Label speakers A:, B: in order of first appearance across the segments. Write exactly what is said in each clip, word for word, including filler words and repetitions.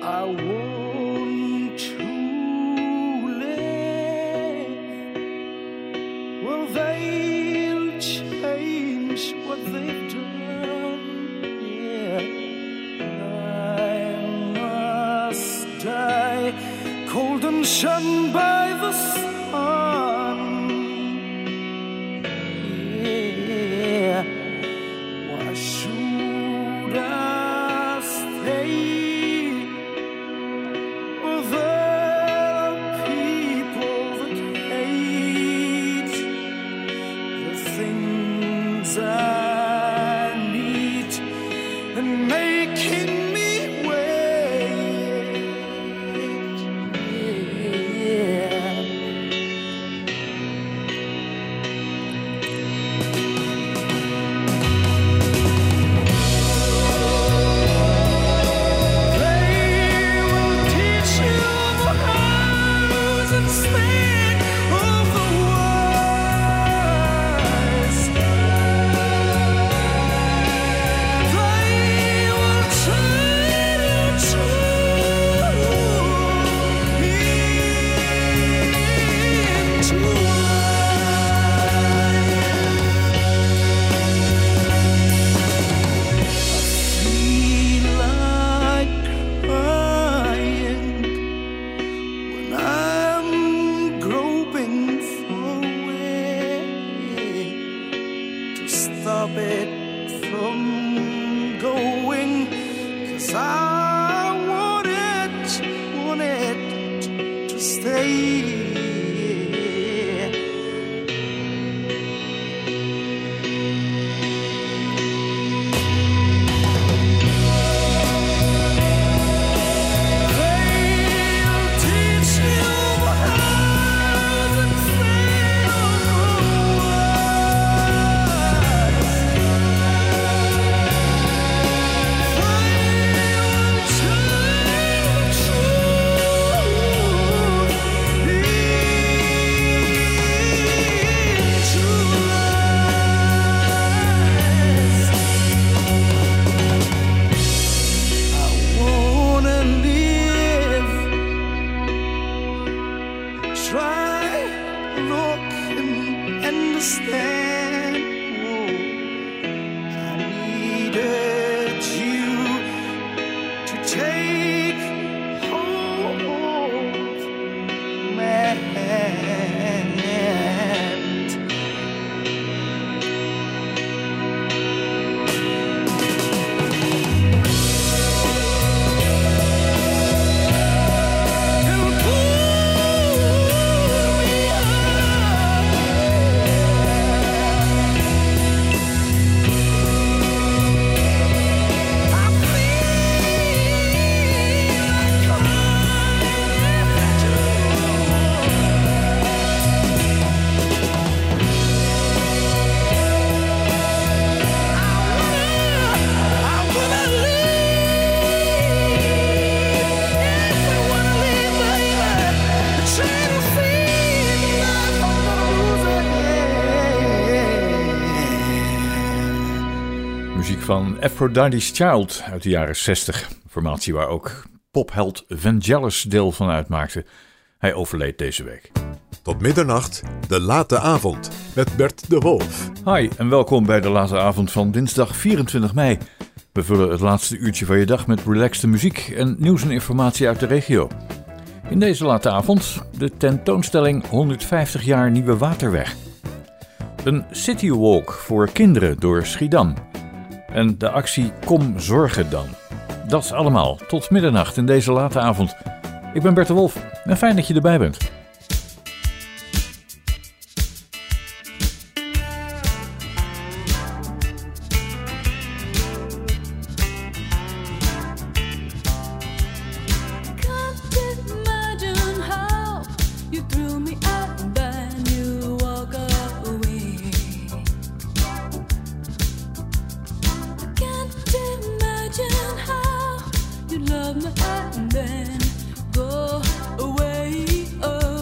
A: I want to live. Well, they'll change what they've done. Yeah, I must die, cold and shunned by the sun. Yeah, why should I stay? Well, there are people that hate the things I need and making me wait. Yeah. They will teach you the hows and stand of the wise. They will turn you into feel like crying when I'm groping for a way to stop it from going, 'cause I want it, want it to stay. They'll teach you the hows and stand of the wise. Try, look, and understand. Oh, I needed you to take hold, man. And pull me
B: Muziek van Aphrodite's Child uit de jaren zestig. Een formatie waar ook popheld Vangelis deel van uitmaakte. Hij overleed deze week.
C: Tot middernacht, de late avond met Bert de Wolf.
B: Hi en welkom bij de late avond van dinsdag vierentwintig mei. We vullen het laatste uurtje van je dag met relaxte muziek en nieuws en informatie uit de regio. In deze late avond de tentoonstelling honderdvijftig jaar Nieuwe Waterweg. Een citywalk voor kinderen door Schiedam. En de actie Kom Zorgen Dan. Dat allemaal tot middernacht in deze late avond. Ik ben Bert de Wolf en fijn dat je erbij bent.
D: Love me and then go away. Oh.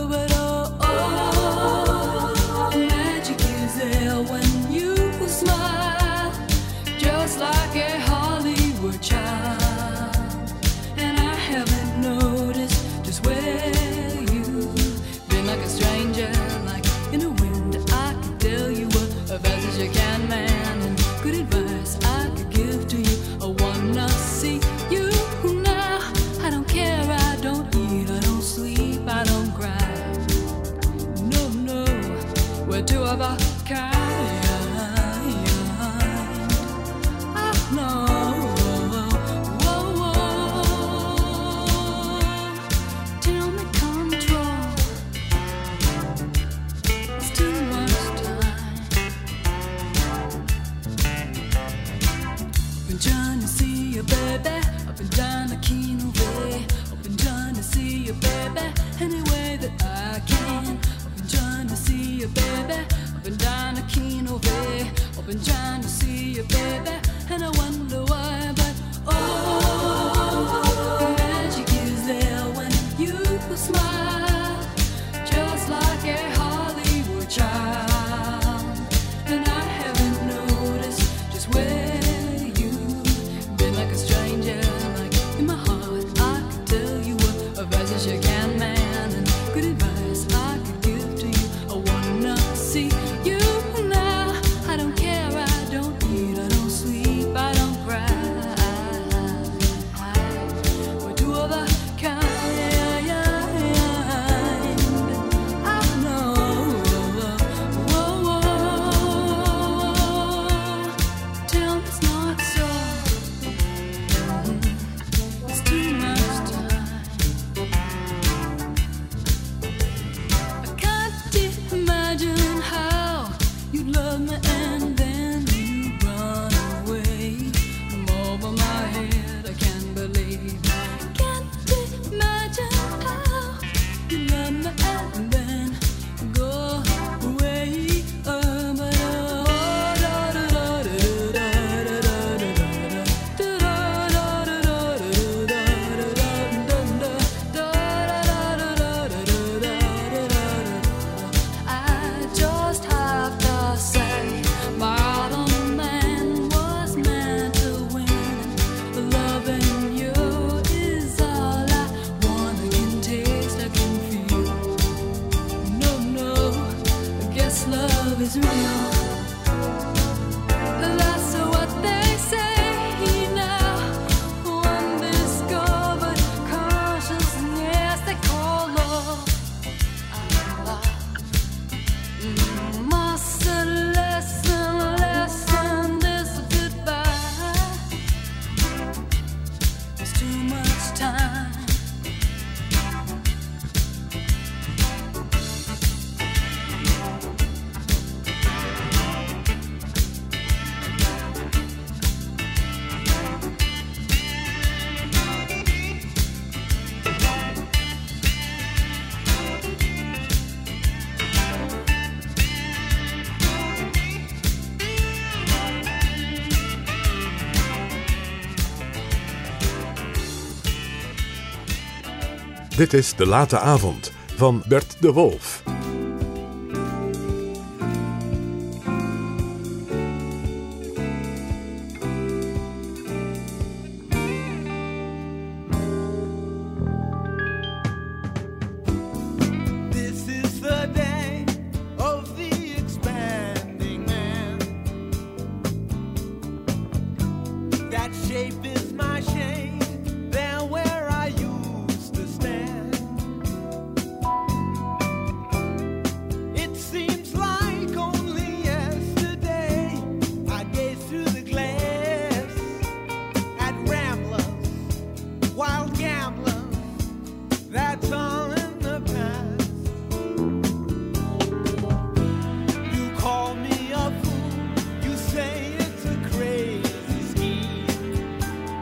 D: you can, man. And good advice I could give to you. I wanna see you now. I don't care, I don't eat, I don't sleep, I don't cry. No, no, we're two of a kind. I know. Baby, up and down the Kino Way. I've been trying to see you, baby, any way that I can. I've been trying to see you, baby, up and down the Kino Way. I've been trying to see you, baby, and I wonder why. But oh, the magic is there when you smile, just like a Hollywood child. And I haven't noticed just where as you can, man, and good advice I could give to you. I wanna see you now. I don't care, I don't eat, I don't sleep, I don't cry. We're two of a kind. I know. Whoa, whoa. Tell me it's not so. It's too much time. Imagine how you love me and then you run away. I'm over my head, I can't believe. Can't imagine how you love me and then go away. Oh, but oh, da da da da da da da I just have to say, my other man was meant to win. Loving you is all I want. I can taste, I can feel. No, no, I guess love is real. That's what they say now. Undiscovered consciousness they call love. Must listen, listen this goodbye. There's too much time.
C: Dit is De Late Avond van Bert de Wolf.
A: This is the day of the expanding man. That shape is my shade, there where I used to stand. It seems like only yesterday I gazed through the glass at ramblers, wild gamblers, that's all in the past. You call me a fool, you say it's a crazy scheme.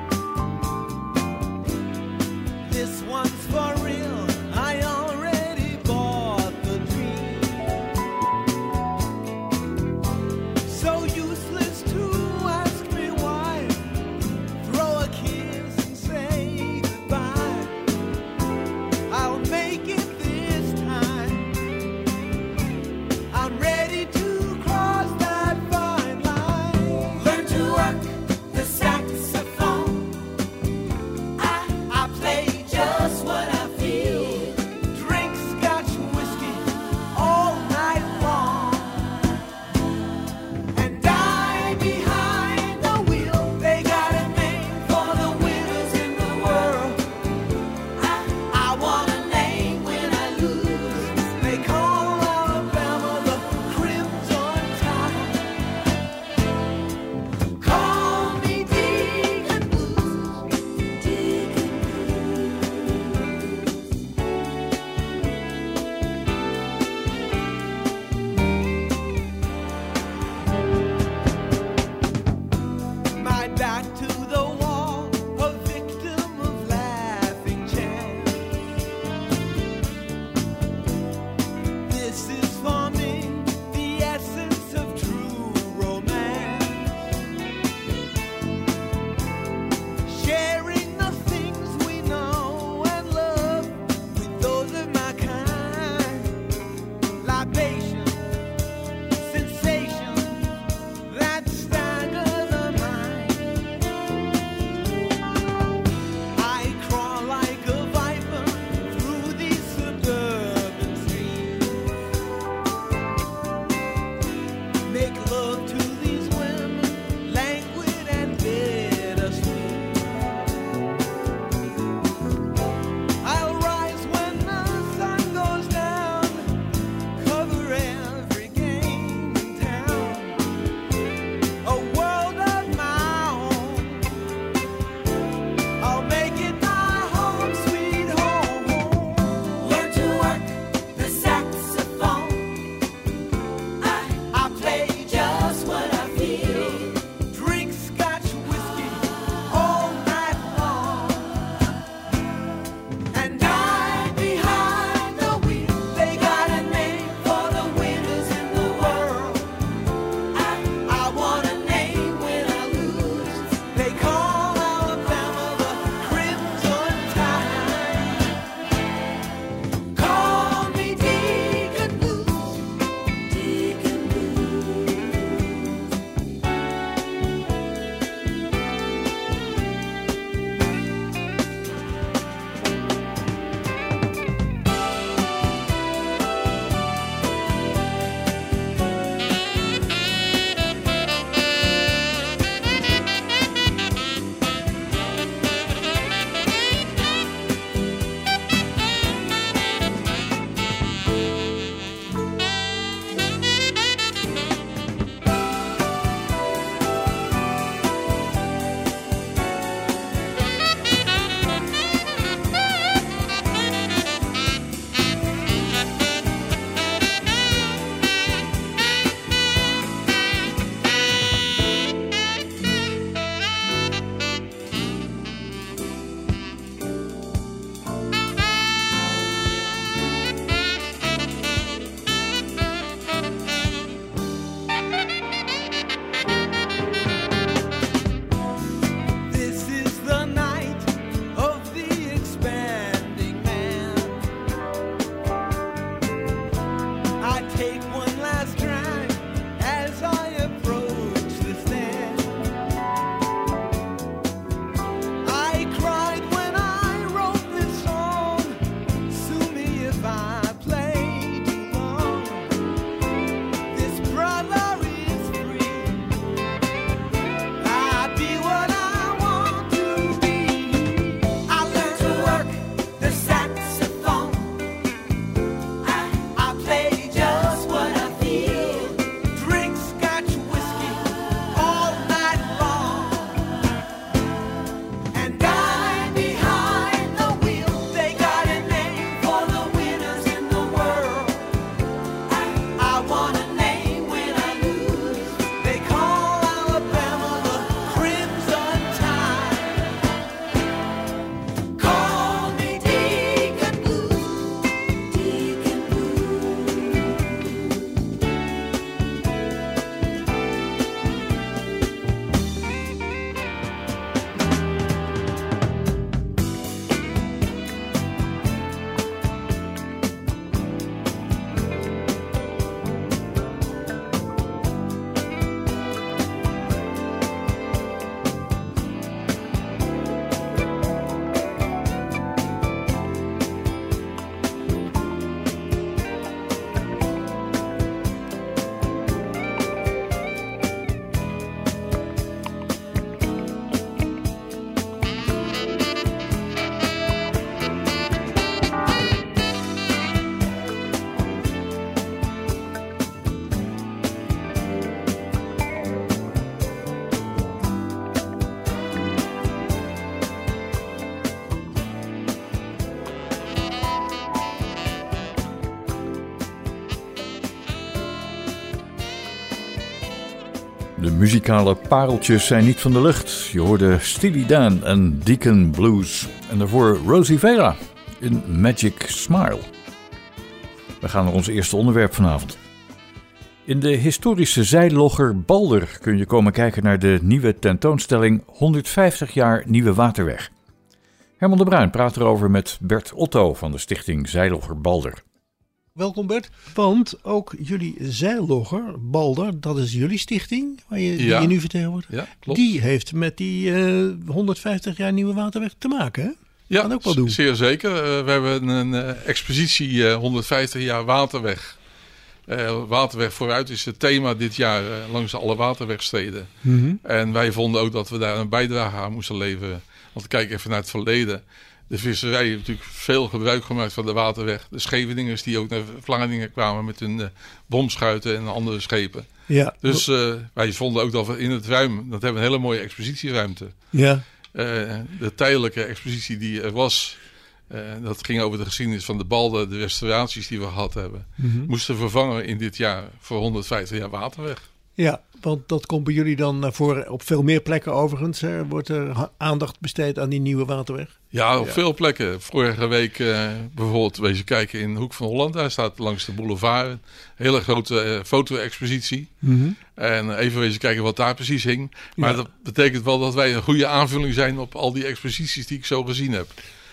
B: muzikale pareltjes zijn niet van de lucht. Je hoorde Steely Dan en Deacon Blues. En daarvoor Rosie Vela in Magic Smile. We gaan naar ons eerste onderwerp vanavond. In de historische zeilogger Balder kun je komen kijken naar de nieuwe tentoonstelling honderdvijftig jaar Nieuwe Waterweg. Herman de Bruin praat erover met Bert Otto van de stichting Zeilogger Balder.
E: Welkom Bert, want ook jullie zeillogger, Balder, dat is jullie stichting waar je, die
F: Ja.
E: je nu vertegenwoordigt.
F: Ja, klopt.
E: Die heeft met die eh, honderdvijftig jaar Nieuwe Waterweg te maken, hè?
F: ja,
E: kan ook wel doen.
F: z- zeer zeker. Uh, we hebben een uh, expositie uh, honderdvijftig jaar Waterweg. Uh, Waterweg vooruit is het thema dit jaar uh, langs alle waterwegsteden.
E: Mm-hmm.
F: En wij vonden ook dat we daar een bijdrage aan moesten leveren. Want kijk even naar het verleden. De visserij heeft natuurlijk veel gebruik gemaakt van de waterweg. De Scheveningers die ook naar Vlaardingen kwamen met hun uh, bomschuiten en andere schepen.
E: Ja,
F: Dus uh, wij vonden ook dat we in het ruim, dat hebben we een hele mooie expositieruimte.
E: ja.
F: Uh, de tijdelijke expositie die er was, uh, dat ging over de geschiedenis van de Balder, de restauraties die we gehad hebben,
E: Mm-hmm.
F: moesten vervangen in dit jaar voor honderdvijftig jaar Waterweg.
E: Ja, want dat komt bij jullie dan naar voren. Op veel meer plekken overigens hè, wordt er ha- aandacht besteed aan die Nieuwe Waterweg.
F: Ja, op
E: Ja.
F: veel plekken. Vorige week uh, bijvoorbeeld, wees je kijken in de Hoek van Holland, daar staat langs de boulevard een hele grote uh, foto-expositie.
E: Mm-hmm.
F: En uh, even wezen kijken wat daar precies hing. Maar
E: Ja.
F: dat betekent wel dat wij een goede aanvulling zijn op al die exposities die ik zo gezien heb.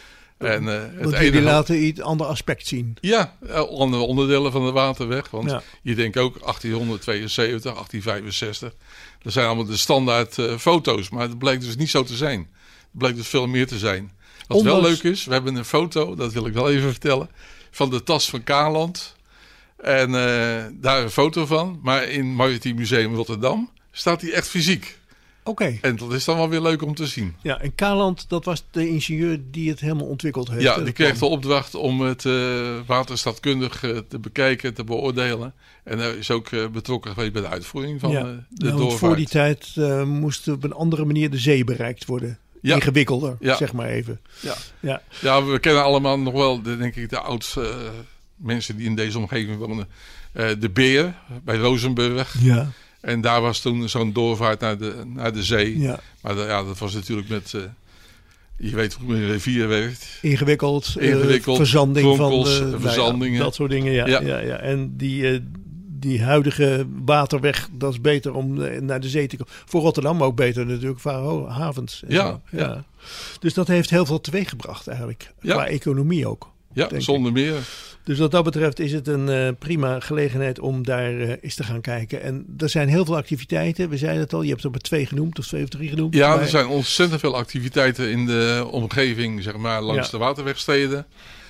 F: En, uh, het
E: Want jullie
F: enige-
E: laten iets ander aspect zien.
F: Ja, andere onderdelen van de Waterweg. Want
E: Ja.
F: je denkt ook achttienhonderdtweeënzeventig, achttienvijfenzestig. Dat zijn allemaal de standaard uh, foto's. Maar dat blijkt dus niet zo te zijn. Het blijkt dus veel meer te zijn. Wat wel
E: Ondanks-
F: leuk is, we hebben een foto, dat wil ik wel even vertellen, van de tas van Kaland. En uh, daar een foto van. Maar in Maritiem Museum Rotterdam staat die echt fysiek.
E: Oké.
F: En dat is dan wel weer leuk om te zien.
E: Ja, en Kaland, dat was de ingenieur die het helemaal ontwikkeld heeft.
F: Ja,
E: hè,
F: die
E: dat
F: kreeg de
E: plan.
F: opdracht om het uh, waterstadkundig uh, te bekijken, te beoordelen. En hij is ook uh, betrokken geweest bij de uitvoering van
E: Ja.
F: uh, de
E: Ja, want
F: doorvaart.
E: voor die tijd uh, moest op een andere manier de zee bereikt worden.
F: Ja.
E: Ingewikkelder,
F: Ja.
E: zeg maar even.
F: Ja.
E: Ja.
F: Ja, we kennen allemaal nog wel, de, denk ik, de oud uh, mensen die in deze omgeving wonen. Uh, de Beer bij Rozenburg.
E: Ja.
F: En daar was toen zo'n doorvaart naar de, naar de zee.
E: Ja.
F: Maar de, ja, dat was natuurlijk met... Uh, je weet hoe een rivier werkt.
E: Ingewikkeld, uh,
F: Ingewikkeld,
E: verzanding
F: kronkels,
E: van de... nou ja,
F: verzandingen.
E: dat soort dingen, ja. ja.
F: Ja.
E: ja, En die, uh, die huidige waterweg, dat is beter om uh, naar de zee te komen. Voor Rotterdam ook beter natuurlijk, voor ho- havens. en
F: Ja,
E: zo.
F: ja.
E: Dus dat heeft heel veel teweeggebracht eigenlijk.
F: Ja.
E: Qua economie ook.
F: Ja,
E: denk
F: zonder meer.
E: Dus wat dat betreft is het een uh, prima gelegenheid om daar uh, eens te gaan kijken. En er zijn heel veel activiteiten. We zeiden het al, je hebt er maar twee genoemd of twee of drie genoemd.
F: Ja,
E: Maar-
F: er zijn ontzettend veel activiteiten in de omgeving, zeg maar, langs
E: Ja.
F: de waterwegsteden.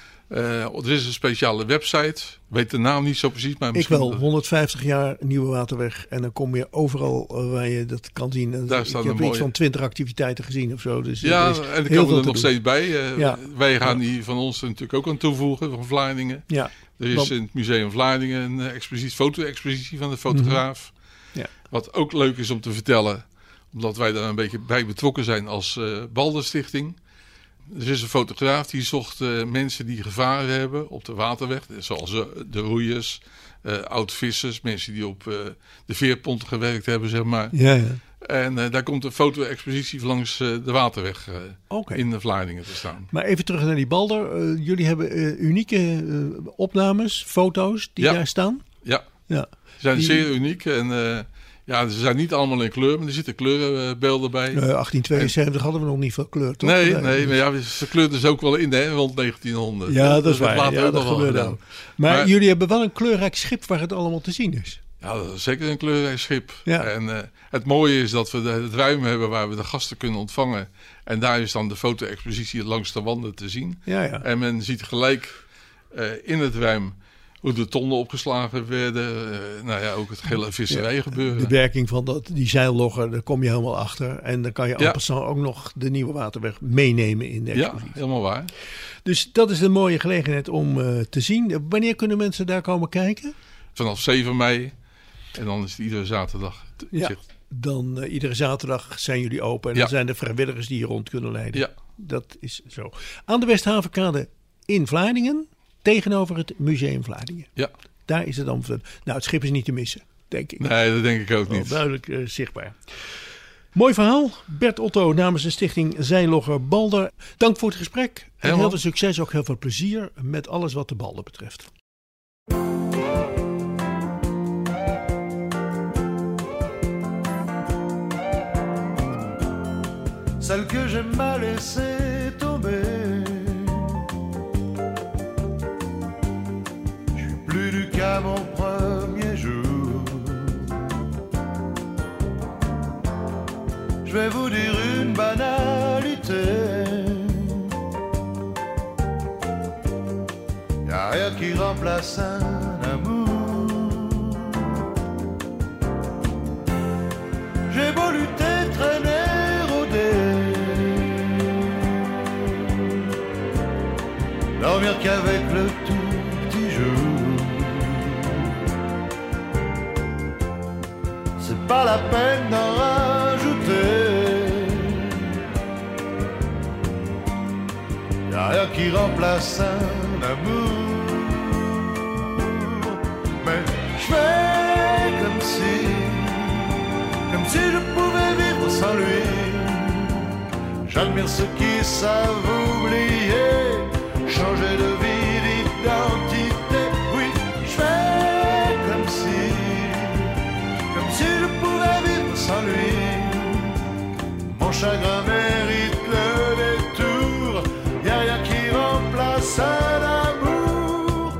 F: Uh, er is een speciale website. Weet de naam niet zo precies, maar
E: Ik
F: misschien...
E: wel, honderdvijftig jaar Nieuwe Waterweg. En dan kom je overal uh, waar je dat kan zien. En
F: Daar
E: ik
F: staan
E: heb
F: een
E: iets
F: mooie-
E: van twintig activiteiten gezien of zo. Dus
F: Ja,
E: er is
F: en er
E: heel
F: komen
E: veel
F: er
E: te
F: nog
E: doen.
F: steeds bij. Uh,
E: Ja.
F: Wij gaan die van ons natuurlijk ook aan toevoegen, van Vlaardingen.
E: Ja,
F: Er is
E: Want-
F: in het Museum Vlaardingen een uh, expositie, foto-expositie van de fotograaf.
E: Ja.
F: Wat ook leuk is om te vertellen, omdat wij daar een beetje bij betrokken zijn als uh, Balderstichting. Er is een fotograaf die zocht uh, mensen die gevaren hebben op de waterweg. Zoals uh, de roeiers, uh, oud-vissers, mensen die op uh, de veerponten gewerkt hebben, zeg maar.
E: ja, ja.
F: En uh, daar komt een foto-expositie langs uh, de waterweg uh,
E: Oké.
F: in de Vlaardingen te staan.
E: Maar even terug naar die Balder. Uh, jullie hebben uh, unieke uh, opnames, foto's die
F: Ja.
E: daar staan.
F: Ja,
E: Ja.
F: ze zijn
E: Die-
F: zeer uniek. En uh, ja, ze zijn niet allemaal in kleur, maar er zitten kleurenbeelden bij.
E: Uh, achttien tweeënzeventig hadden we nog niet veel kleur, toch?
F: nee, nee, maar ja, ze kleurden ze ook wel in, hè, rond negentienhonderd.
E: Ja, dat is
F: wordt
E: waar.
F: later
E: Ja,
F: ook
E: dat
F: nog wel
E: gebeurde
F: gedaan.
E: ook. Maar,
F: Maar-
E: jullie hebben wel een kleurrijk schip waar het allemaal te zien is.
F: Ja, dat is zeker een kleurrijk schip.
E: Ja.
F: En uh, het mooie is dat we de, het ruim hebben waar we de gasten kunnen ontvangen. En daar is dan de foto-expositie langs de wanden te zien.
E: Ja, ja.
F: En men ziet gelijk uh, in het ruim hoe de tonnen opgeslagen werden. Uh, nou ja, ook het hele visserij
E: De
F: gebeuren.
E: werking van dat, die zeillogger, daar kom je helemaal achter. En dan kan je en
F: Ja.
E: passant ook nog de Nieuwe Waterweg meenemen in de
F: Ja,
E: expositie.
F: helemaal waar.
E: Dus dat is een mooie gelegenheid om uh, te zien. Wanneer kunnen mensen daar komen kijken?
F: Vanaf zeven mei. En dan is het iedere zaterdag. te-
E: Ja.
F: zicht.
E: Dan uh, iedere zaterdag zijn jullie open. En
F: Ja.
E: dan zijn er vrijwilligers die je rond kunnen leiden.
F: Ja.
E: Dat is zo. Aan de Westhavenkade in Vlaardingen. Tegenover het Museum Vlaardingen.
F: Ja.
E: Daar is het dan. Nou, het schip is niet te missen. denk ik.
F: Nee, dat denk ik ook
E: Wel
F: niet.
E: duidelijk uh, zichtbaar. Mooi verhaal. Bert Otto namens de stichting Zijlogger Balder. Dank voor het gesprek. En
F: Helemaal.
E: heel veel succes, ook heel veel plezier met alles wat de balden betreft.
G: Celle que j'aime m'a laissé tomber. Je suis plus du qu'à mon premier jour. Je vais vous dire une banalité. Y'a rien qui remplace un amour. J'ai beau lutter, traîner, rôder, dormir qu'avec le tout petit jour. C'est pas la peine d'en rajouter. Y'a rien qui remplace un amour. Mais je fais comme si, comme si je pouvais vivre sans lui. J'admire ceux qui savent oublier, changer de vie, d'identité. Oui, je fais comme si, comme si je pouvais vivre sans lui. Mon chagrin mérite le détour. Y'a rien qui remplace un amour.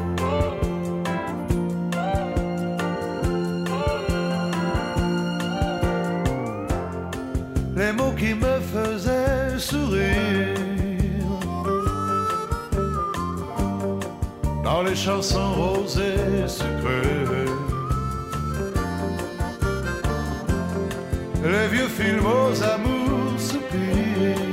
G: Les mots qui me faisaient sourire dans les chansons roses et sucrées, les vieux films aux amours soupirs,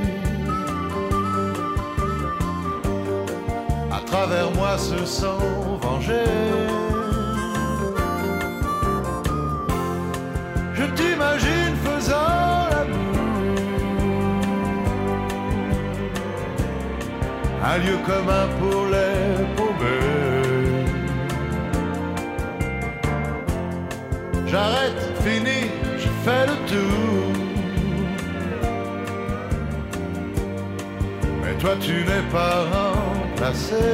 G: à travers moi se sont vengés. Je t'imagine faisant l'amour, un lieu commun pour les paumés. J'arrête, fini, je fais le tour. Mais toi tu n'es pas remplacé.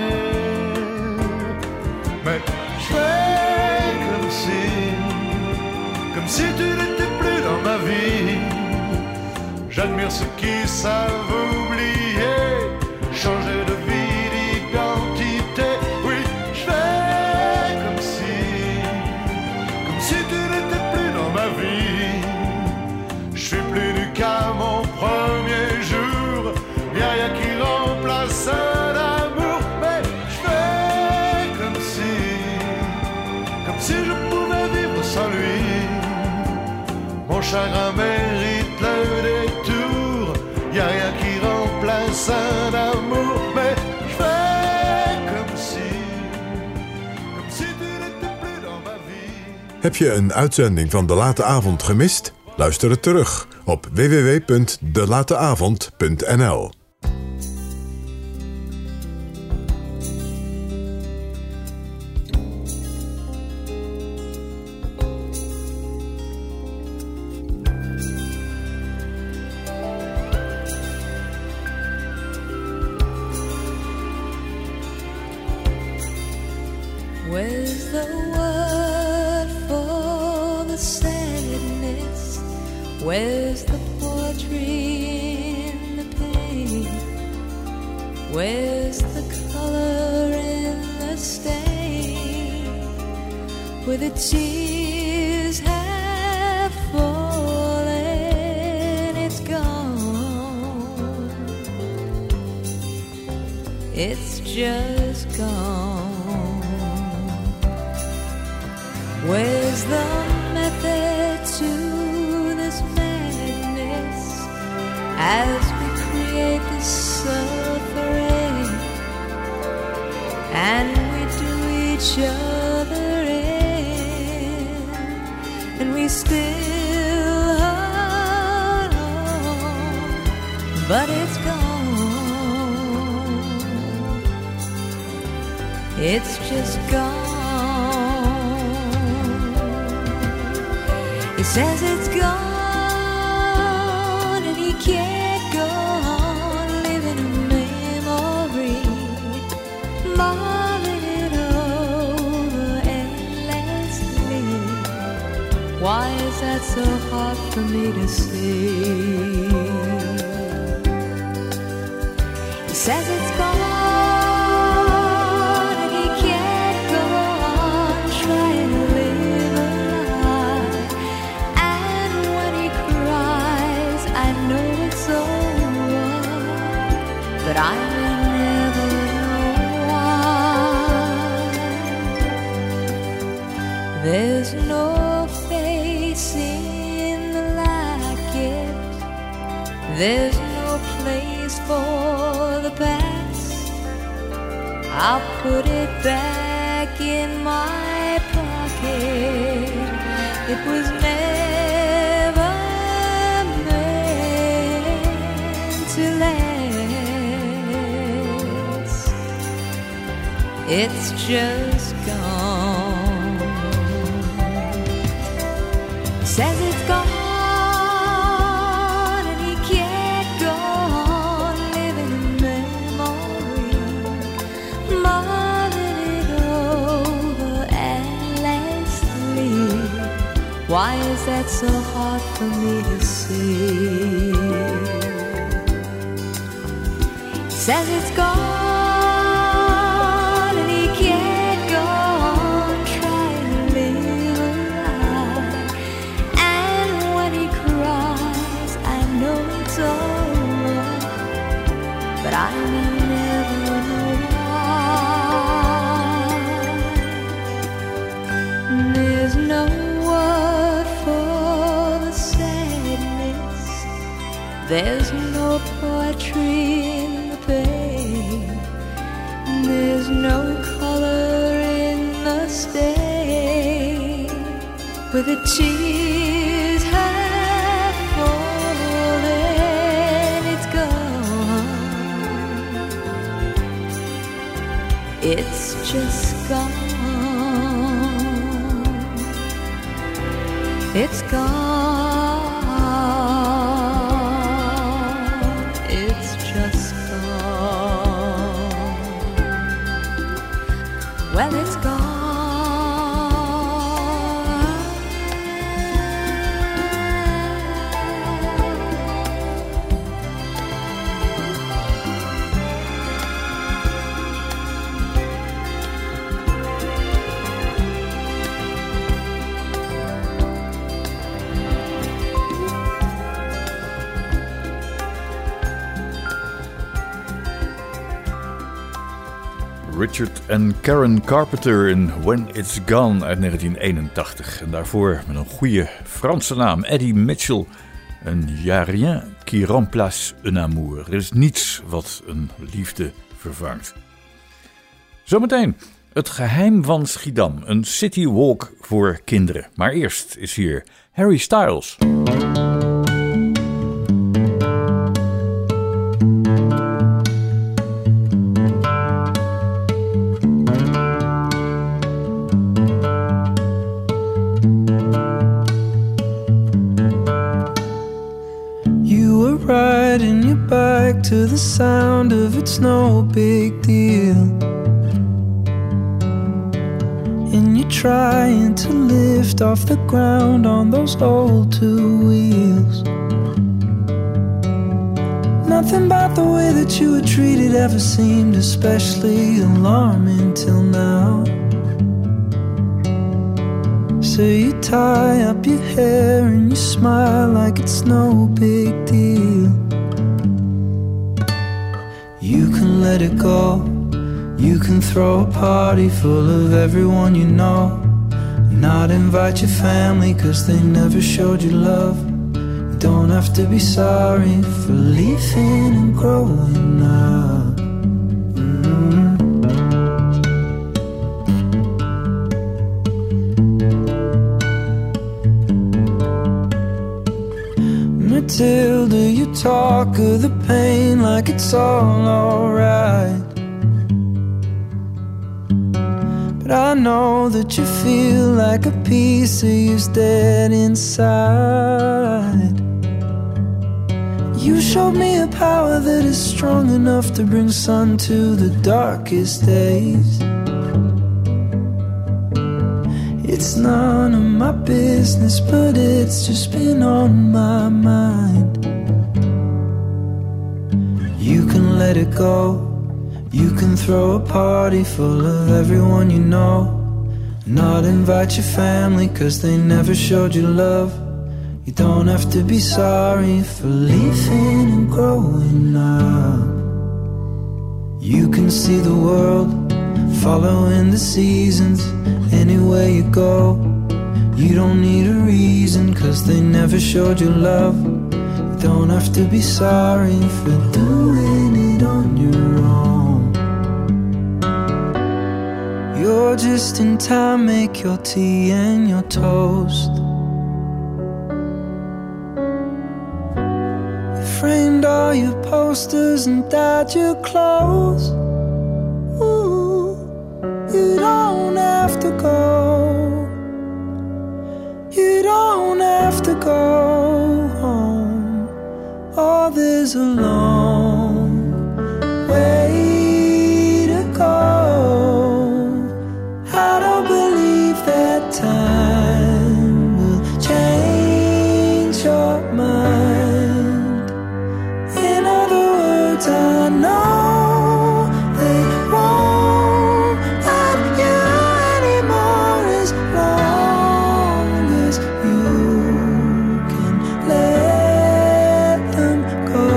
G: Mais je fais comme si, comme si tu n'étais plus dans ma vie. J'admire ceux qui savent oublier, changer de vie, d'identité. Oui, je fais comme si, comme si tu n'étais plus dans ma vie. Je suis plus nu qu'à mon premier jour. Y'a rien qui remplace un amour. Mais je fais comme si, comme si je pouvais vivre sans lui. Mon chagrin mérite le détour. Y'a rien qui remplace un amour. Mais je fais comme si, comme si tu n'étais plus dans ma vie.
C: Heb je een uitzending van De Late Avond gemist? Luister het terug op w w w punt de late avond punt n l.
D: Where's the word for the sadness? Where's the poetry in the pain? Where's the color in the stain? Where the tears have fallen, it's gone. It's just gone. Where's the method to this madness as we create this suffering and we do each other in and we still hold on, but it's gone. It's just gone. says it's gone and he can't go on living a memory, mulling it over endlessly. Why is that so hard for me to see? He says it's gone and he can't go on trying to live a lie. And when he cries, I know it's over, but I may never know why. There's no face in the light, there's no place for the past. I'll put it back in my pocket. It was never meant to last. It's just gone. Says it's gone. Why is that so hard for me to see? He says it's gone and he can't go on trying to live a lie. And when he cries, I know it's over, but I may never know why. There's no there's no poetry in the pain. There's no color in the stain. Where the tears have fallen, it's gone. It's just gone. It's gone. Well, it's gone.
B: Richard en Karen Carpenter in When It's Gone uit negentien eenentachtig. En daarvoor met een goede Franse naam, Eddie Mitchell. En y'a rien qui remplace un amour. Er is niets wat een liefde vervangt. Zometeen het geheim van Schiedam. Een city walk voor kinderen. Maar eerst is hier Harry Styles.
H: Riding your bike to the sound of It's No Big Deal, and you're trying to lift off the ground on those old two wheels. Nothing about the way that you were treated ever seemed especially alarming till now. So you tie up your hair and you smile like it's no big deal. You can let it go. You can throw a party full of everyone you know, not invite your family cause they never showed you love. You don't have to be sorry for leaving and growing up. Mm-hmm. Matilda, you talk of the pain like it's all alright, But I know that you feel like a piece of you's dead inside. You showed me a power that is strong enough to bring sun to the darkest days. It's none of my business, but it's just been on my mind. You can let it go. You can throw a party full of everyone you know. Not invite your family, cause they never showed you love. You don't have to be sorry for leaving and growing up. You can see the world, following the seasons, anywhere you go. You don't need a reason, cause they never showed you love. You don't have to be sorry for doing it on your own. You're just in time, make your tea and your toast. Framed all your posters and dyed your clothes. Ooh, you don't have to go. You don't have to go home. Oh, there's a long way to go. I don't believe that time will change your mind. I know they won't let you anymore as long as you can let them go.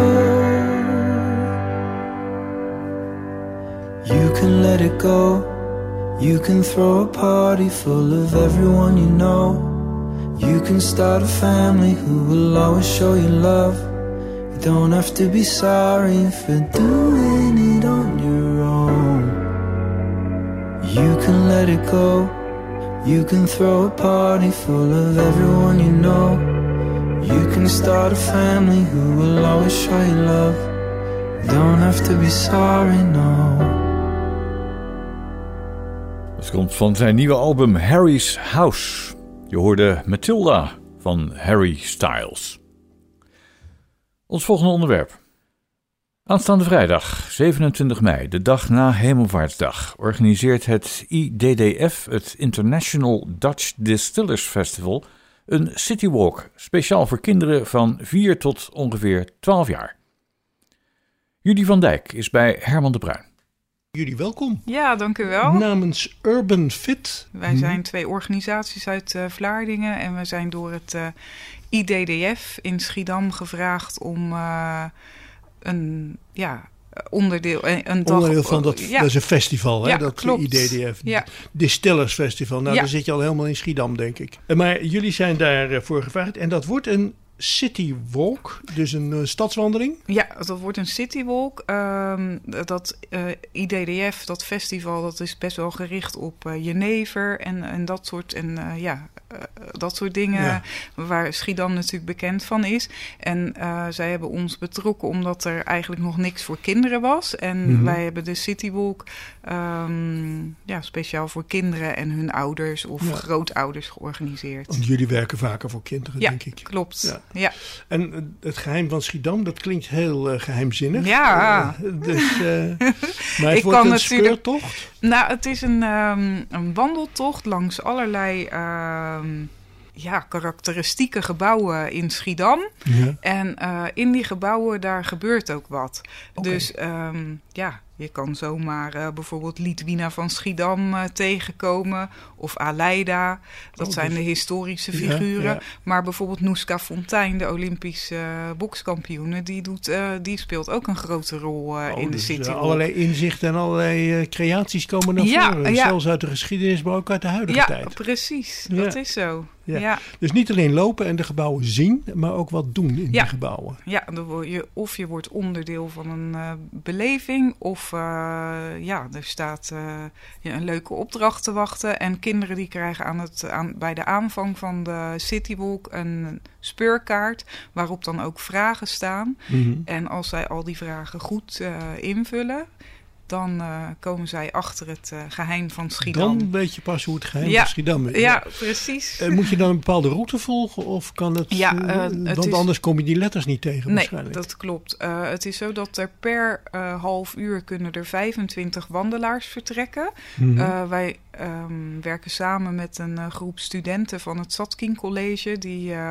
H: You can let it go. You can throw a party full of everyone you know. You can start a family who will always show you love. Don't have to be sorry for doing it on your own. You can let it go. You can throw a party full of everyone you know. You can start a family who will always show you love. Don't have to be sorry, no.
B: Het komt van zijn nieuwe album Harry's House. Je hoorde Matilda van Harry Styles. Ons volgende onderwerp. Aanstaande vrijdag, zevenentwintig mei, de dag na Hemelvaartsdag, organiseert het I D D F, het International Dutch Distillers Festival, een citywalk, speciaal voor kinderen van vier tot ongeveer twaalf jaar. Judy van Dijk is bij Herman de Bruin.
E: Jullie welkom.
I: Ja, dank u wel.
E: Namens Urban Fit.
I: Wij zijn twee organisaties uit uh, Vlaardingen en we zijn door het uh, I D D F in Schiedam gevraagd om uh, een ja, onderdeel, een dag...
E: Onderdeel van dat,
I: ja.
E: dat is een festival, hè?
I: Ja,
E: dat
I: klopt.
E: I D D F,
I: Ja.
E: Distillers Festival. Nou,
I: Ja.
E: dan zit je al helemaal in Schiedam, denk ik. Maar jullie zijn daarvoor gevraagd en dat wordt een City Walk, dus een uh, stadswandeling.
I: Ja, dat wordt een citywalk. Um, dat uh, I D D F, dat festival, dat is best wel gericht op uh, jenever en, en dat soort en uh, ja, uh, dat soort dingen
E: Ja.
I: waar Schiedam natuurlijk bekend van is. En uh, zij hebben ons betrokken omdat er eigenlijk nog niks voor kinderen was. En
E: Mhm.
I: wij hebben de citywalk um, ja, speciaal voor kinderen en hun ouders of
E: Ja.
I: grootouders georganiseerd.
E: Want jullie werken vaker voor kinderen,
I: Ja,
E: denk ik.
I: klopt.
E: Ja.
I: Ja.
E: En uh, het geheim van Schiedam, dat klinkt heel uh, geheimzinnig.
I: Ja.
E: Uh, dus, uh, maar het
I: Ik
E: wordt
I: kan
E: een
I: natuurlijk-
E: speurtocht.
I: Nou, het is een, um, een wandeltocht langs allerlei um, ja, karakteristieke gebouwen in Schiedam.
E: Ja.
I: En uh, in die gebouwen, daar gebeurt ook wat.
E: Oké.
I: Dus um, ja, je kan zomaar uh, bijvoorbeeld Liedwina van Schiedam uh, tegenkomen. Of Aleida. Dat
E: Oh,
I: zijn
E: dus-
I: de historische
E: Ja,
I: figuren.
E: ja.
I: Maar bijvoorbeeld Noeska Fontijn, de Olympische uh, bokskampioene, die, doet, uh, die speelt ook een grote rol uh,
E: Oh,
I: in de
E: dus, uh,
I: city.
E: allerlei inzichten en allerlei uh, creaties komen naar
I: Ja,
E: voren.
I: ja.
E: Zelfs uit de geschiedenis, maar ook uit de huidige
I: Ja,
E: tijd.
I: precies.
E: Ja.
I: Dat is zo.
E: Ja.
I: Ja. Ja.
E: Dus niet alleen lopen en de gebouwen zien, maar ook wat doen in
I: Ja.
E: die gebouwen.
I: dan word je, of je wordt onderdeel van een uh, beleving, of uh, ja, er staat uh, ja, een leuke opdracht te wachten. En kinderen die krijgen aan het, aan, bij de aanvang van de citywalk een speurkaart, waarop dan ook vragen staan.
E: Mhm.
I: En als zij al die vragen goed uh, invullen, dan uh, komen zij achter het uh, geheim van Schiedam.
E: Dan weet je pas hoe het geheim
I: ja,
E: van Schiedam is.
I: Ja, precies.
E: Uh, moet je dan een bepaalde route volgen? Of kan het...
I: Ja, uh,
E: uh,
I: het
E: want
I: is,
E: anders kom je die letters niet tegen
I: nee,
E: waarschijnlijk.
I: Dat klopt. Uh, het is zo dat er per uh, half uur kunnen er vijfentwintig wandelaars vertrekken. Mm-hmm. Uh, wij um, werken samen met een uh, groep studenten van het Zatkin College... die uh,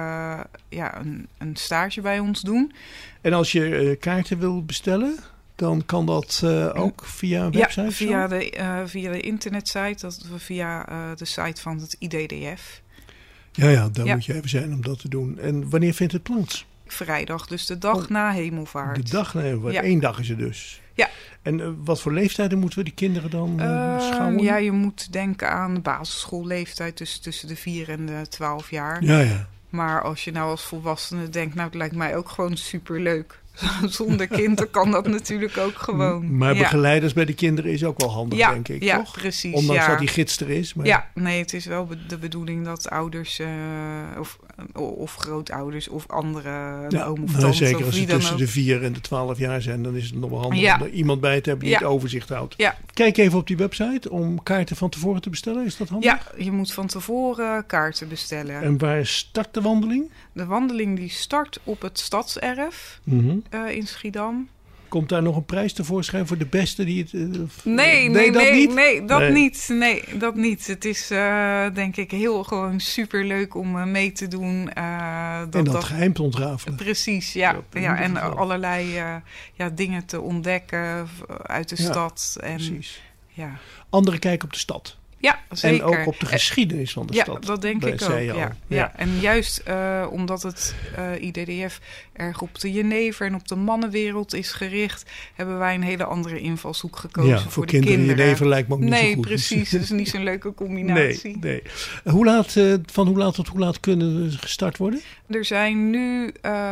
I: ja, een, een stage bij ons doen.
E: En als je uh, kaarten wil bestellen... dan kan dat uh, ook via een website?
I: Ja, via de, uh, via de internetsite, dat we via uh, de site van het I D D F.
E: Ja, ja, daar
I: ja.
E: moet je even zijn om dat te doen. En wanneer vindt het plaats?
I: Vrijdag, dus de dag oh, na Hemelvaart.
E: De dag na Hemelvaart, ja. Eén dag is het dus.
I: Ja.
E: En uh, wat voor leeftijden moeten we die kinderen dan uh, beschouwen?
I: Ja, je moet denken aan basisschoolleeftijd, dus tussen de vier en de twaalf jaar.
E: Ja, ja.
I: Maar als je nou als volwassene denkt, nou, het lijkt mij ook gewoon superleuk. Zonder kind kan dat natuurlijk ook gewoon.
E: Maar
I: ja.
E: begeleiders bij de kinderen is ook wel handig,
I: ja,
E: denk ik,
I: ja,
E: toch?
I: Precies,
E: Ondanks
I: ja.
E: dat die gids er is. Maar...
I: Ja, nee, het is wel be- de bedoeling dat ouders uh, of, of grootouders of andere
E: ja,
I: oom of
E: nou,
I: tante...
E: zeker
I: of
E: als ze tussen
I: ook.
E: de vier en de twaalf jaar zijn... dan is het nog wel handig
I: ja.
E: om er iemand bij te hebben die
I: ja.
E: het overzicht houdt.
I: Ja.
E: Kijk even op die website om kaarten van tevoren te bestellen. Is dat handig?
I: Ja, je moet van tevoren kaarten bestellen.
E: En waar start de wandeling?
I: De wandeling die start op het Stadserf
E: mm-hmm.
I: uh, in Schiedam.
E: Komt daar nog een prijs tevoorschijn voor de beste die het... Uh,
I: nee, nee,
E: nee, dat
I: nee,
E: niet?
I: Nee, dat
E: nee.
I: niet. Nee, dat niet. Het is uh, denk ik heel gewoon superleuk om uh, mee te doen. Uh, dat,
E: en dat,
I: dat
E: geheim te ontrafelen.
I: Precies, ja.
E: ja,
I: ja en
E: geval.
I: allerlei uh, ja, dingen te ontdekken uit de
E: ja,
I: stad. En,
E: precies.
I: Ja.
E: Andere kijk op de stad.
I: Ja, zeker.
E: En ook op de geschiedenis van de
I: ja,
E: stad.
I: Ja, dat denk
E: Bij
I: ik ook. Ja. Ja.
E: Ja.
I: En juist uh, omdat het uh, I D D F erg op de jenever en op de mannenwereld is gericht... hebben wij een hele andere invalshoek gekozen
E: ja,
I: voor,
E: voor
I: de
E: kinderen.
I: kinderen.
E: Jenever lijkt me ook niet
I: nee,
E: zo goed.
I: Nee, precies. Dat is niet zo'n leuke combinatie.
E: Nee, nee. Hoe laat, uh, van hoe laat tot hoe laat kunnen gestart worden?
I: Er zijn nu...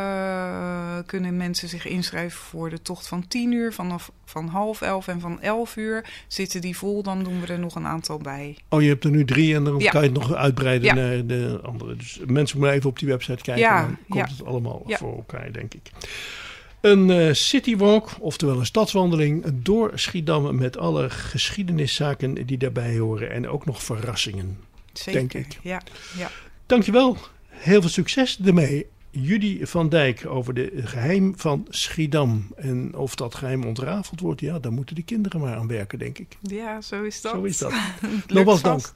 I: Uh, kunnen mensen zich inschrijven voor de tocht van tien uur... vanaf van half elf en van elf uur zitten die vol. Dan doen we er nog een aantal bij.
E: Oh, je hebt er nu drie en dan
I: ja.
E: kan je het nog uitbreiden
I: ja.
E: naar de andere. Dus mensen moeten even op die website kijken.
I: Ja.
E: Dan komt
I: ja.
E: het allemaal
I: ja.
E: voor elkaar, denk ik. Een uh, citywalk, oftewel een stadswandeling door Schiedam... met alle geschiedeniszaken die daarbij horen. En ook nog verrassingen,
I: Zeker.
E: denk ik.
I: Ja. Ja.
E: Dankjewel. Heel veel succes ermee. Judy van Dijk over de geheim van Schiedam. En of dat geheim ontrafeld wordt, ja, daar moeten de kinderen maar aan werken, denk ik.
I: Ja, zo is dat.
E: Zo is dat.
I: Nogmaals
E: dank.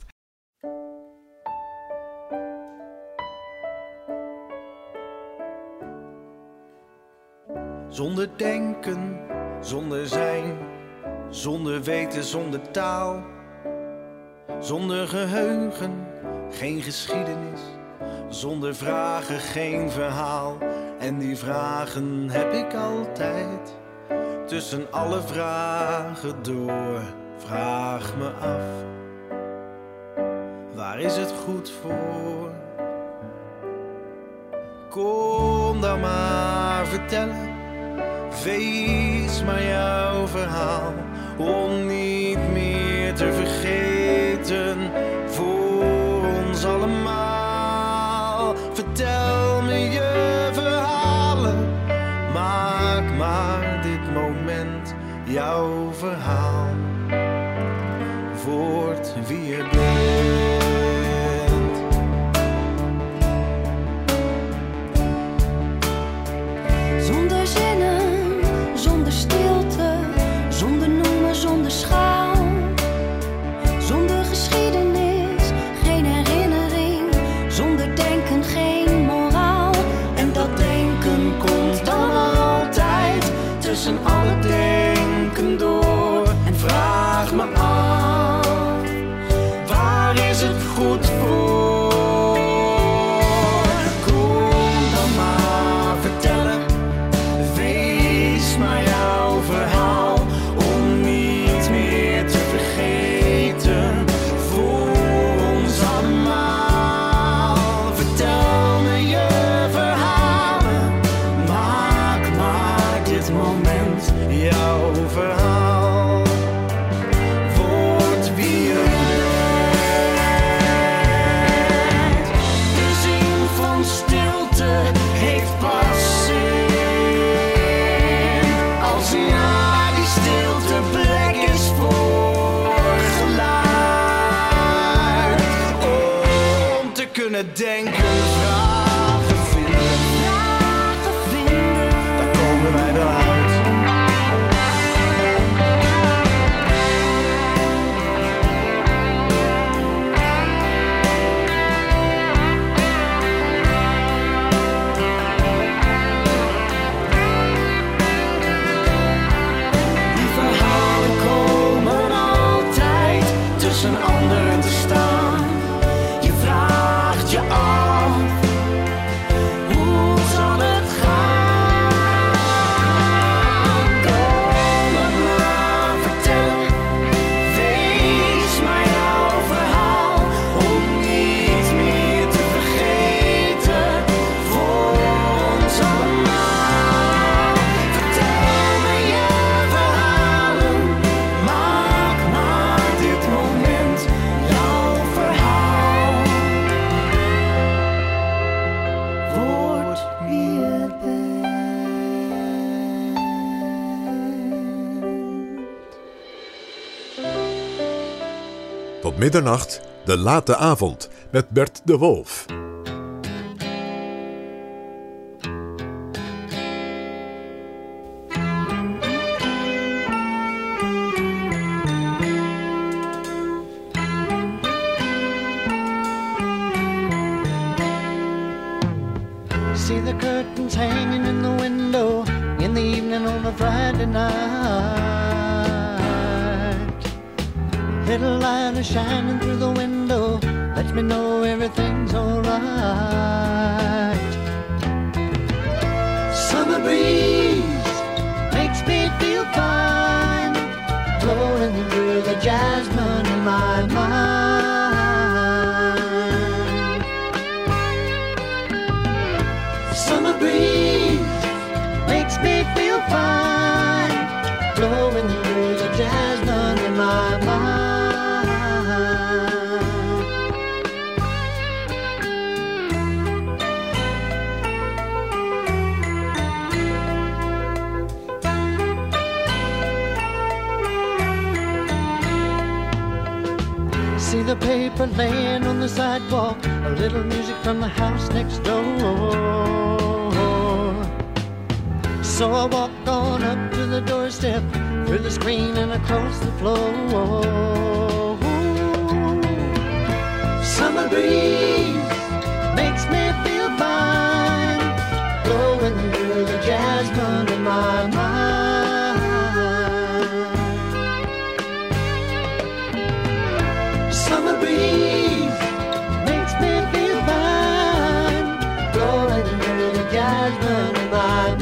J: Zonder denken, zonder zijn, zonder weten, zonder taal. Zonder geheugen, geen geschiedenis. Zonder vragen, geen verhaal. En die vragen heb ik altijd. Tussen alle vragen door, vraag me af. Waar is het goed voor? Kom dan maar vertellen. Wees maar jouw verhaal. Om niet meer te vergeten. Voor ons allemaal. Vertel me je verhalen. Maak maar dit moment jouw verhaal. Word wie je bent.
K: Zonder zinnen, zonder stilte, zonder noemen, zonder schaal. Zonder geschiedenis, geen herinnering, zonder denken, geen moraal. En dat denken komt dan altijd tussen alle denken door. En vraag me af, waar is het goed voor? Kom dan maar vertellen, wees maar jouw verhaal. Om niet meer te vergeten, voor ons allemaal. Vertel me je verhalen, maak maar dit moment
J: denken, vragen vinden. Vragen vinden. Daar komen wij wel uit. Die verhalen komen altijd tussen anderen te staan. Je vraagt je af, hoe zal het gaan? Kom het maar vertellen, wees maar jouw verhaal, om niet meer te vergeten voor ons allemaal. Vertel me je verhalen, maak maar dit moment jouw verhaal. Word wie je bent.
C: Tot middernacht, de late avond met Bert de Wolf.
K: See the curtains hanging in the window in the evening on a Friday night. Little light is shining through the window, lets me know everything's alright. Summer breeze makes me feel fine, blowing through the jasmine in my mind. Summer breeze makes me feel fine, blowing through the jasmine in my mind. See the paper laying on the sidewalk, a little music from the house next door. So I walk on up to the doorstep, through the screen and across the floor. Summer breeze makes me feel fine, blowing through the jasmine in my mind. Summer breeze makes me feel fine, blowing through the jasmine in my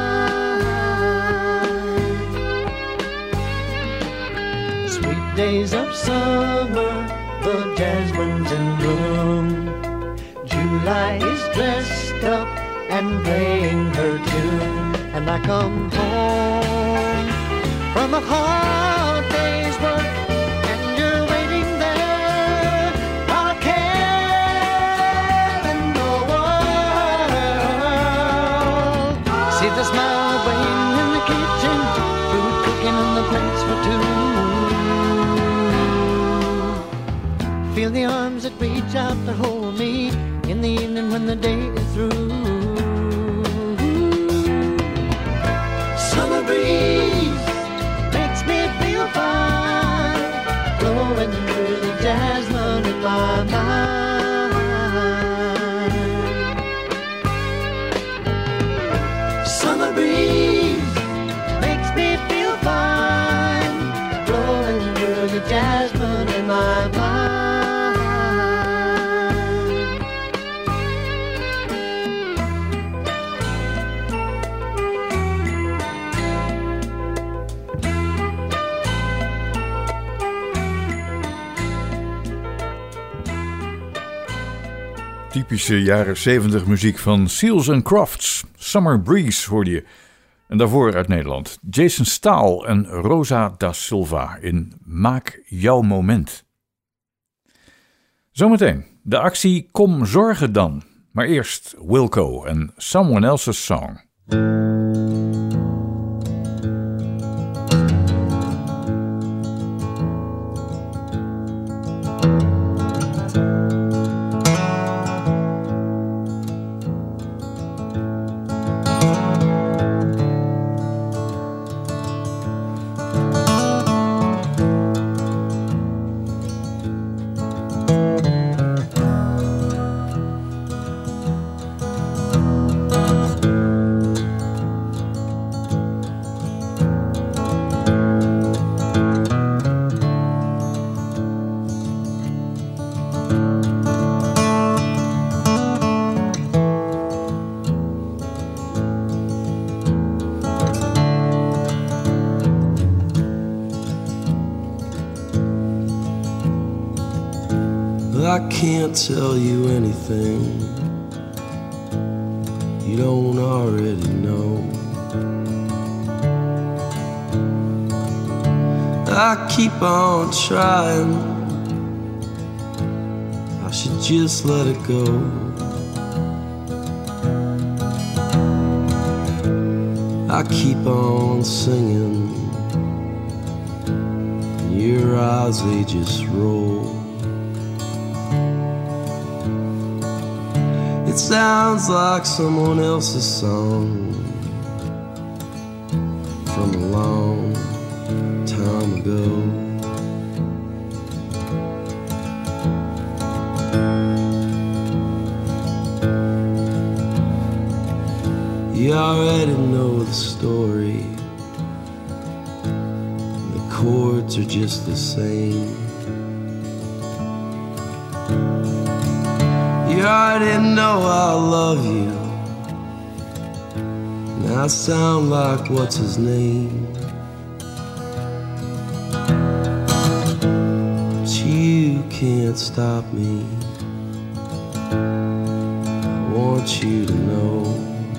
K: mind. Sweet days of summer, the jasmine's in bloom. July is dressed up and playing her tune, and I come home from a hard day's work, and you're waiting there, all care in the world. See the smile waiting in the kitchen, food cooking and the plates for two. Feel the arms that reach out to hold me in the evening when the day is through. Summer breeze makes me feel fine, blowing through the jasmine in my mind. Summer breeze makes me feel fine, blowing through the jasmine in my mind.
B: Typische jaren zeventig muziek van Seals and Crofts. Summer Breeze hoorde je. En daarvoor uit Nederland Jason Staal en Rosa da Silva in Maak jouw moment. Zometeen de actie Kom zorgen dan. Maar eerst Wilco en Someone Else's Song.
H: can't tell you anything you don't already know. I keep on trying, I should just let it go. I keep on singing, your eyes they just roll. It sounds like someone else's song from a long time ago. You already know the story, the chords are just the same. You already know I love you, and I sound like what's his name. But you can't stop me, I want you to know.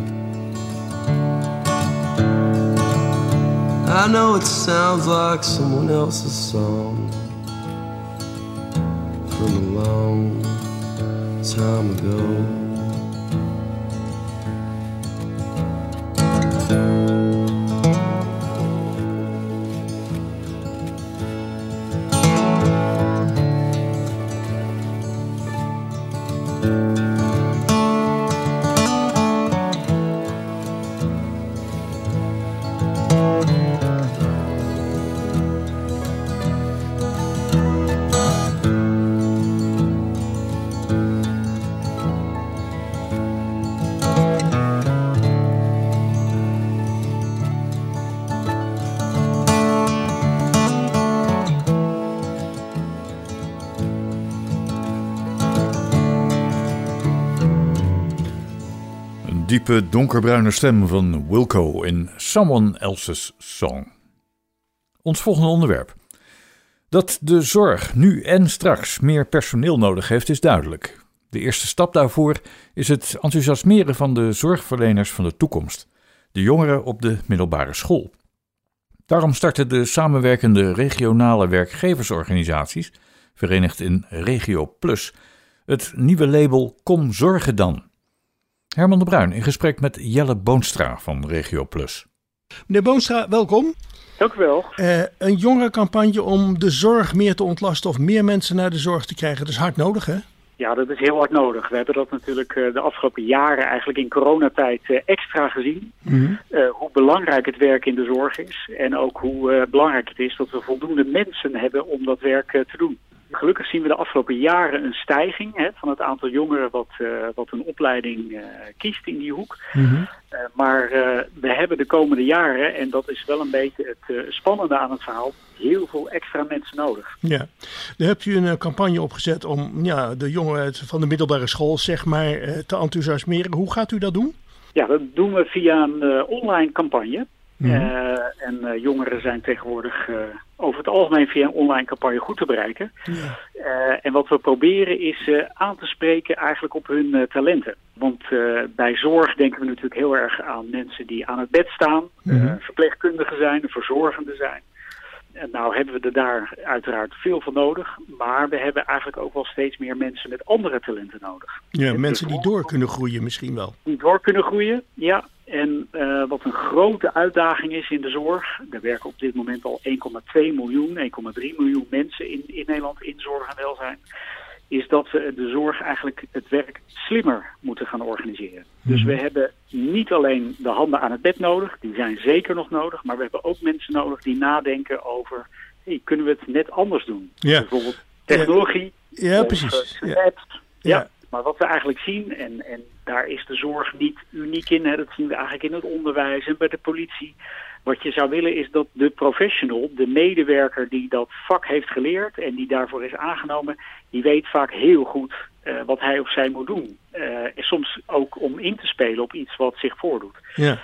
H: I know it sounds like someone else's song from a long time ago.
B: Diepe donkerbruine stem van Wilco in Someone Else's Song. Ons volgende onderwerp. Dat de zorg nu en straks meer personeel nodig heeft is duidelijk. De eerste stap daarvoor is het enthousiasmeren van de zorgverleners van de toekomst, de jongeren op de middelbare school. Daarom starten de samenwerkende regionale werkgeversorganisaties, verenigd in Regio Plus, het nieuwe label Kom Zorgen Dan. Herman de Bruin in gesprek met Jelle Boonstra van Regio Plus.
E: Meneer Boonstra, welkom.
L: Dank u wel.
E: Uh, een jongerencampagne om de zorg meer te ontlasten of meer mensen naar de zorg te krijgen. Dat is hard nodig, hè?
L: Ja, dat is heel hard nodig. We hebben dat natuurlijk uh, de afgelopen jaren eigenlijk in coronatijd uh, extra gezien. Mm-hmm. Uh, hoe belangrijk het werk in de zorg is. En ook hoe uh, belangrijk het is dat we voldoende mensen hebben om dat werk uh, te doen. Gelukkig zien we de afgelopen jaren een stijging hè, van het aantal jongeren wat, uh, wat een opleiding uh, kiest in die hoek. Mm-hmm. Uh, maar uh, we hebben de komende jaren, en dat is wel een beetje het uh, spannende aan het verhaal, heel veel extra mensen nodig.
E: Ja, daar hebt u een uh, campagne opgezet om ja, de jongeren van de middelbare school zeg maar, uh, te enthousiasmeren. Hoe gaat u dat doen? Ja, dat doen we via een uh, online campagne. Mm-hmm. Uh, en uh, jongeren zijn tegenwoordig uh, over het algemeen via een online campagne goed te bereiken. Ja. Uh, en wat we proberen is uh, aan te spreken eigenlijk op hun uh, talenten. Want uh, bij zorg denken we natuurlijk heel erg aan mensen die aan het bed staan, mm-hmm. uh, verpleegkundigen zijn, verzorgenden zijn. En nou hebben we er daar uiteraard veel van nodig, maar we hebben eigenlijk ook wel steeds meer mensen met andere talenten nodig. Ja, en mensen die door kunnen groeien misschien wel.
L: Die door kunnen groeien, ja. En uh, wat een grote uitdaging is in de zorg, er werken op dit moment al één komma twee miljoen, één komma drie miljoen mensen in, in Nederland in zorg en welzijn, is dat we de zorg eigenlijk het werk slimmer moeten gaan organiseren. Mm-hmm. Dus we hebben niet alleen de handen aan het bed nodig, die zijn zeker nog nodig, maar we hebben ook mensen nodig die nadenken over, hey, kunnen we het net anders doen? Ja. Bijvoorbeeld technologie,
E: ja, ja, precies.
L: Uh, ja. Ja. ja. Maar wat we eigenlijk zien, en, en daar is de zorg niet uniek in, hè, dat zien we eigenlijk in het onderwijs en bij de politie. Wat je zou willen is dat de professional, de medewerker die dat vak heeft geleerd en die daarvoor is aangenomen, die weet vaak heel goed uh, wat hij of zij moet doen. Uh, en soms ook om in te spelen op iets wat zich voordoet. Ja.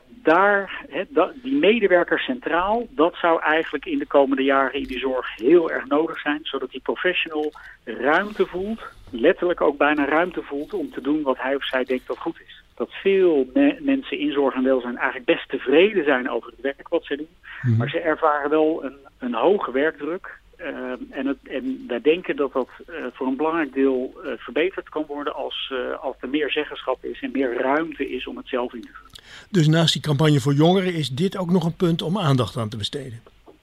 L: Daar, he, dat, die medewerker centraal, dat zou eigenlijk in de komende jaren in die zorg heel erg nodig zijn, zodat die professional ruimte voelt letterlijk ook bijna ruimte voelt om te doen wat hij of zij denkt dat goed is. Dat veel me- mensen in zorg en welzijn eigenlijk best tevreden zijn over het werk wat ze doen. Mm-hmm. Maar ze ervaren wel een, een hoge werkdruk. Uh, en, het, en wij denken dat dat uh, voor een belangrijk deel uh, verbeterd kan worden als, uh, als er meer zeggenschap is en meer ruimte is om het zelf in te vullen.
E: Dus naast die campagne voor jongeren is dit ook nog een punt om aandacht aan te besteden?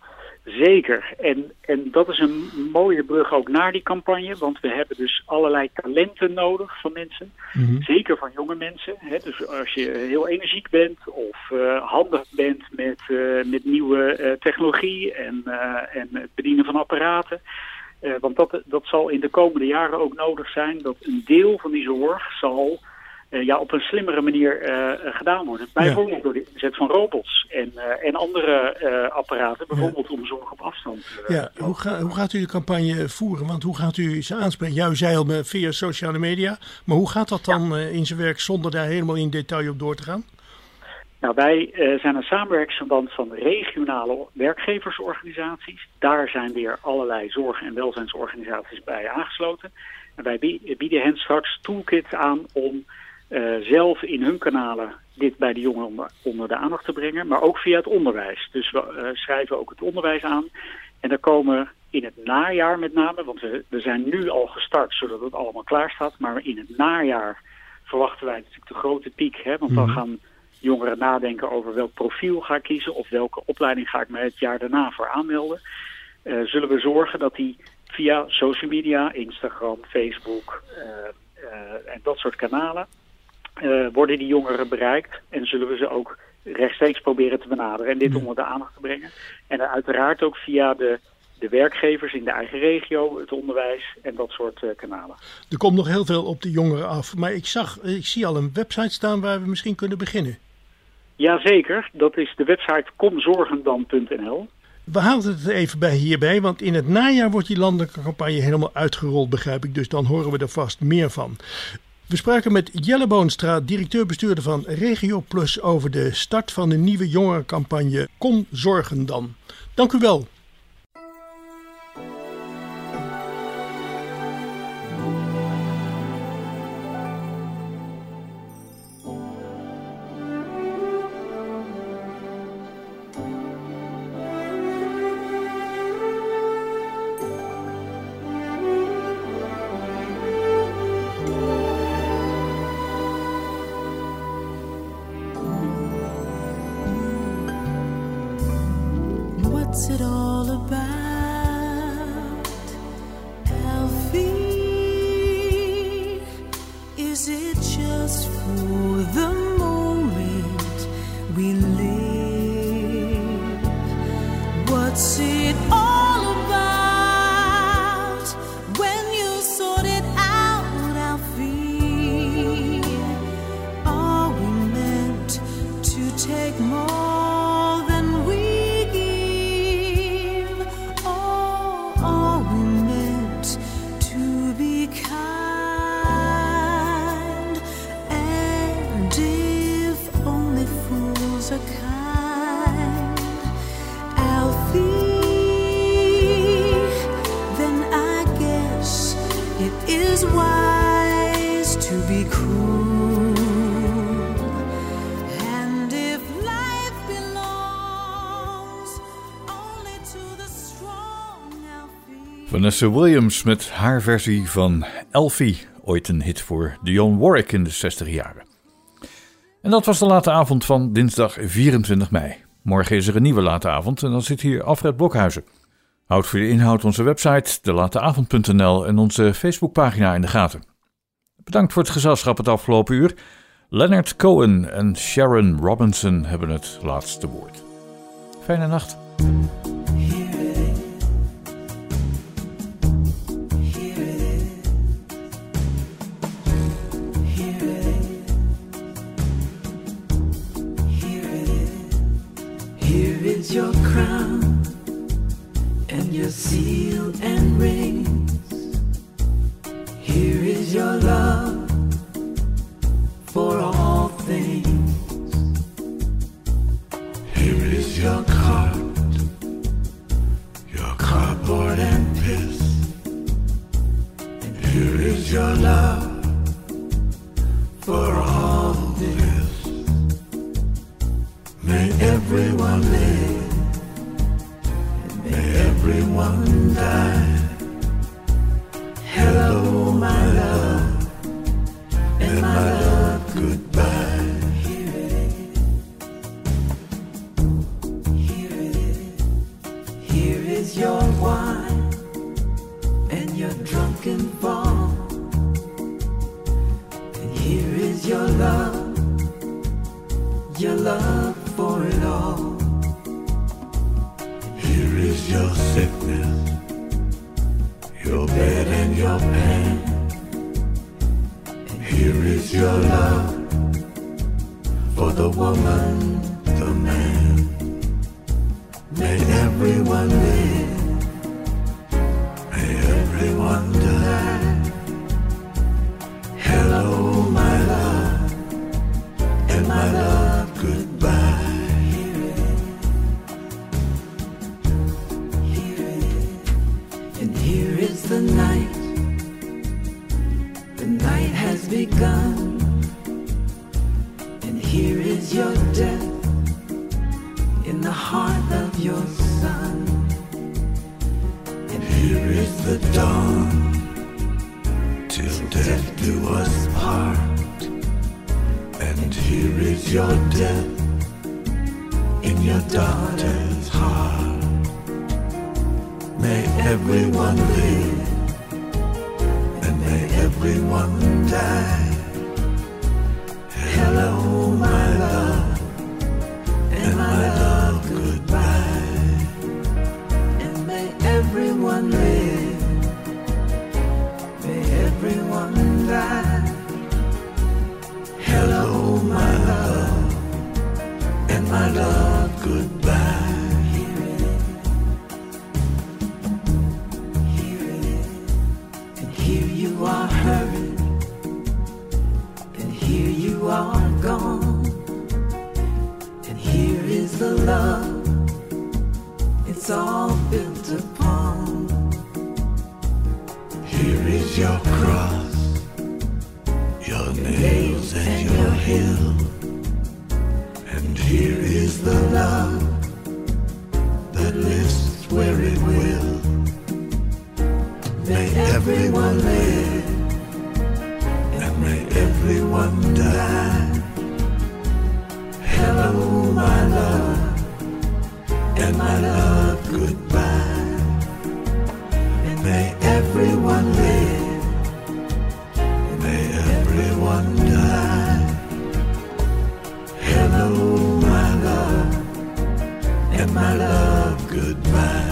L: Zeker. En, en dat is een mooie brug ook naar die campagne. Want we hebben dus allerlei talenten nodig van mensen. Mm-hmm. Zeker van jonge mensen. Hè. Dus als je heel energiek bent of uh, handig bent met, uh, met nieuwe uh, technologie en, uh, en het bedienen van apparaten. Uh, want dat, dat zal in de komende jaren ook nodig zijn. Dat een deel van die zorg zal... Uh, ja, op een slimmere manier uh, gedaan worden. Bijvoorbeeld ja. door de inzet van robots en, uh, en andere uh, apparaten. Bijvoorbeeld ja. om zorg op afstand. Uh,
E: ja, hoe, ga, hoe gaat u de campagne voeren? Want hoe gaat u ze aanspreken? Ja, u zei al via sociale media. Maar hoe gaat dat dan ja. uh, in zijn werk zonder daar helemaal in detail op door te gaan?
L: Nou, wij uh, zijn een samenwerkingsverband van regionale werkgeversorganisaties. Daar zijn weer allerlei zorg- en welzijnsorganisaties bij aangesloten. En wij bieden hen straks toolkits aan om... Uh, zelf in hun kanalen dit bij de jongeren onder, onder de aandacht te brengen, maar ook via het onderwijs. Dus we uh, schrijven ook het onderwijs aan. En er komen in het najaar met name, want we, we zijn nu al gestart zodat het allemaal klaar staat, maar in het najaar verwachten wij natuurlijk de grote piek. Hè, want dan gaan jongeren nadenken over welk profiel ga ik kiezen of welke opleiding ga ik me het jaar daarna voor aanmelden. Uh, zullen we zorgen dat die via social media, Instagram, Facebook uh, uh, en dat soort kanalen, Uh, worden die jongeren bereikt en zullen we ze ook rechtstreeks proberen te benaderen en dit ja. onder de aandacht te brengen. En uh, uiteraard ook via de, de werkgevers in de eigen regio, het onderwijs en dat soort uh, kanalen.
E: Er komt nog heel veel op de jongeren af, maar ik, zag, ik zie al een website staan waar we misschien kunnen beginnen.
L: Jazeker, dat is de website kom zorgen dan punt n l.
E: We halen het even bij hierbij, want in het najaar wordt die landelijke campagne helemaal uitgerold, begrijp ik. Dus dan horen we er vast meer van. We spraken met Jelle Boonstra, directeur-bestuurder van Regio Plus, over de start van de nieuwe jongerencampagne Kom Zorgen Dan. Dank u wel.
D: What's it all about, Alfie? Is it just for the moment we live? What's it all about when you sort it out, Alfie? Are we meant to take more? Wise to be cruel, and if life belongs only to the strong, Alfie.
B: Vanessa Williams met haar versie van Alfie, ooit een hit voor Dionne Warwick in de zestig jaren. En dat was de late avond van dinsdag vierentwintig mei. Morgen is er een nieuwe late avond en dan zit hier Alfred Blokhuizen. Houd voor de inhoud onze website de late avond punt n l en onze Facebookpagina in de gaten. Bedankt voor het gezelschap het afgelopen uur. Leonard Cohen en Sharon Robinson hebben het laatste woord. Fijne nacht.
H: Here is your crown and your seal and rings. Here is your love for all things. Here is your cart, your cardboard and piss. And here is your May everyone live, and may everyone die. Hello, my love, and my love, goodbye. Here it is, here it is, here is your wine and your drunken fall, and here is your love, your love for it all. Here is your sickness, your bed and your pain. And here is your love for the woman, the man. May everyone live, may everyone die. Hello, my love, and my love, goodbye. Here is the night, the night has begun, and here is your death in the heart of your son. And here is the dawn, till death do us part, and here is your death in your daughter's heart. May everyone live, and may everyone die. Hello, my love, and my love, goodbye. And may everyone live, may everyone die. Hello, my love, and my love, goodbye. Here you are hurried, and here you are gone, and here is the love it's all built upon. Here is your cross, your nails and your hill, and here is the love that lives where it will. May everyone live, and may everyone die. Hello, my love, and my love, goodbye. And may everyone live, and may everyone die. Hello, my love, and my love, goodbye.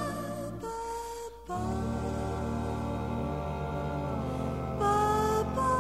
M: Ba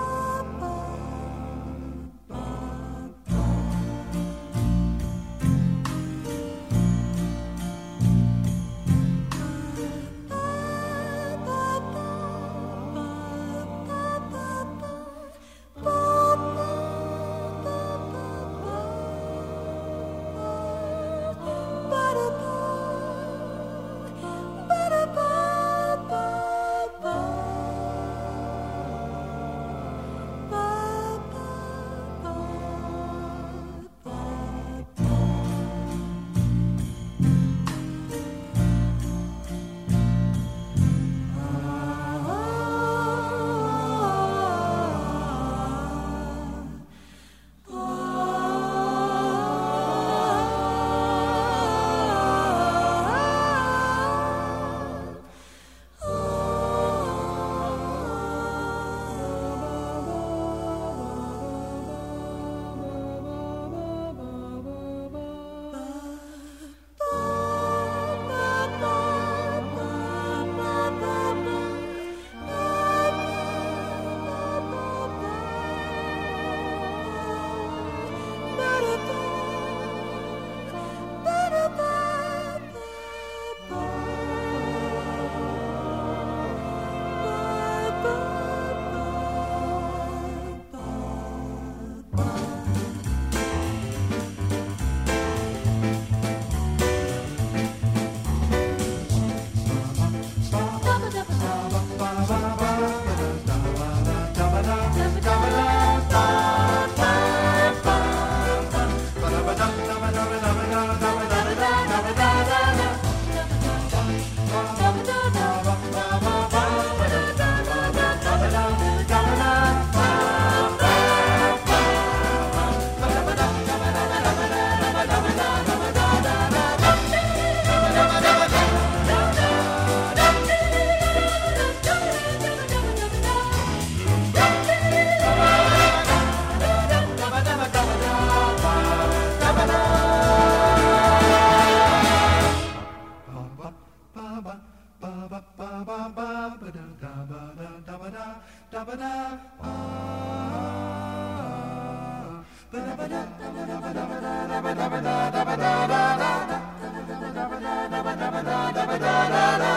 J: Da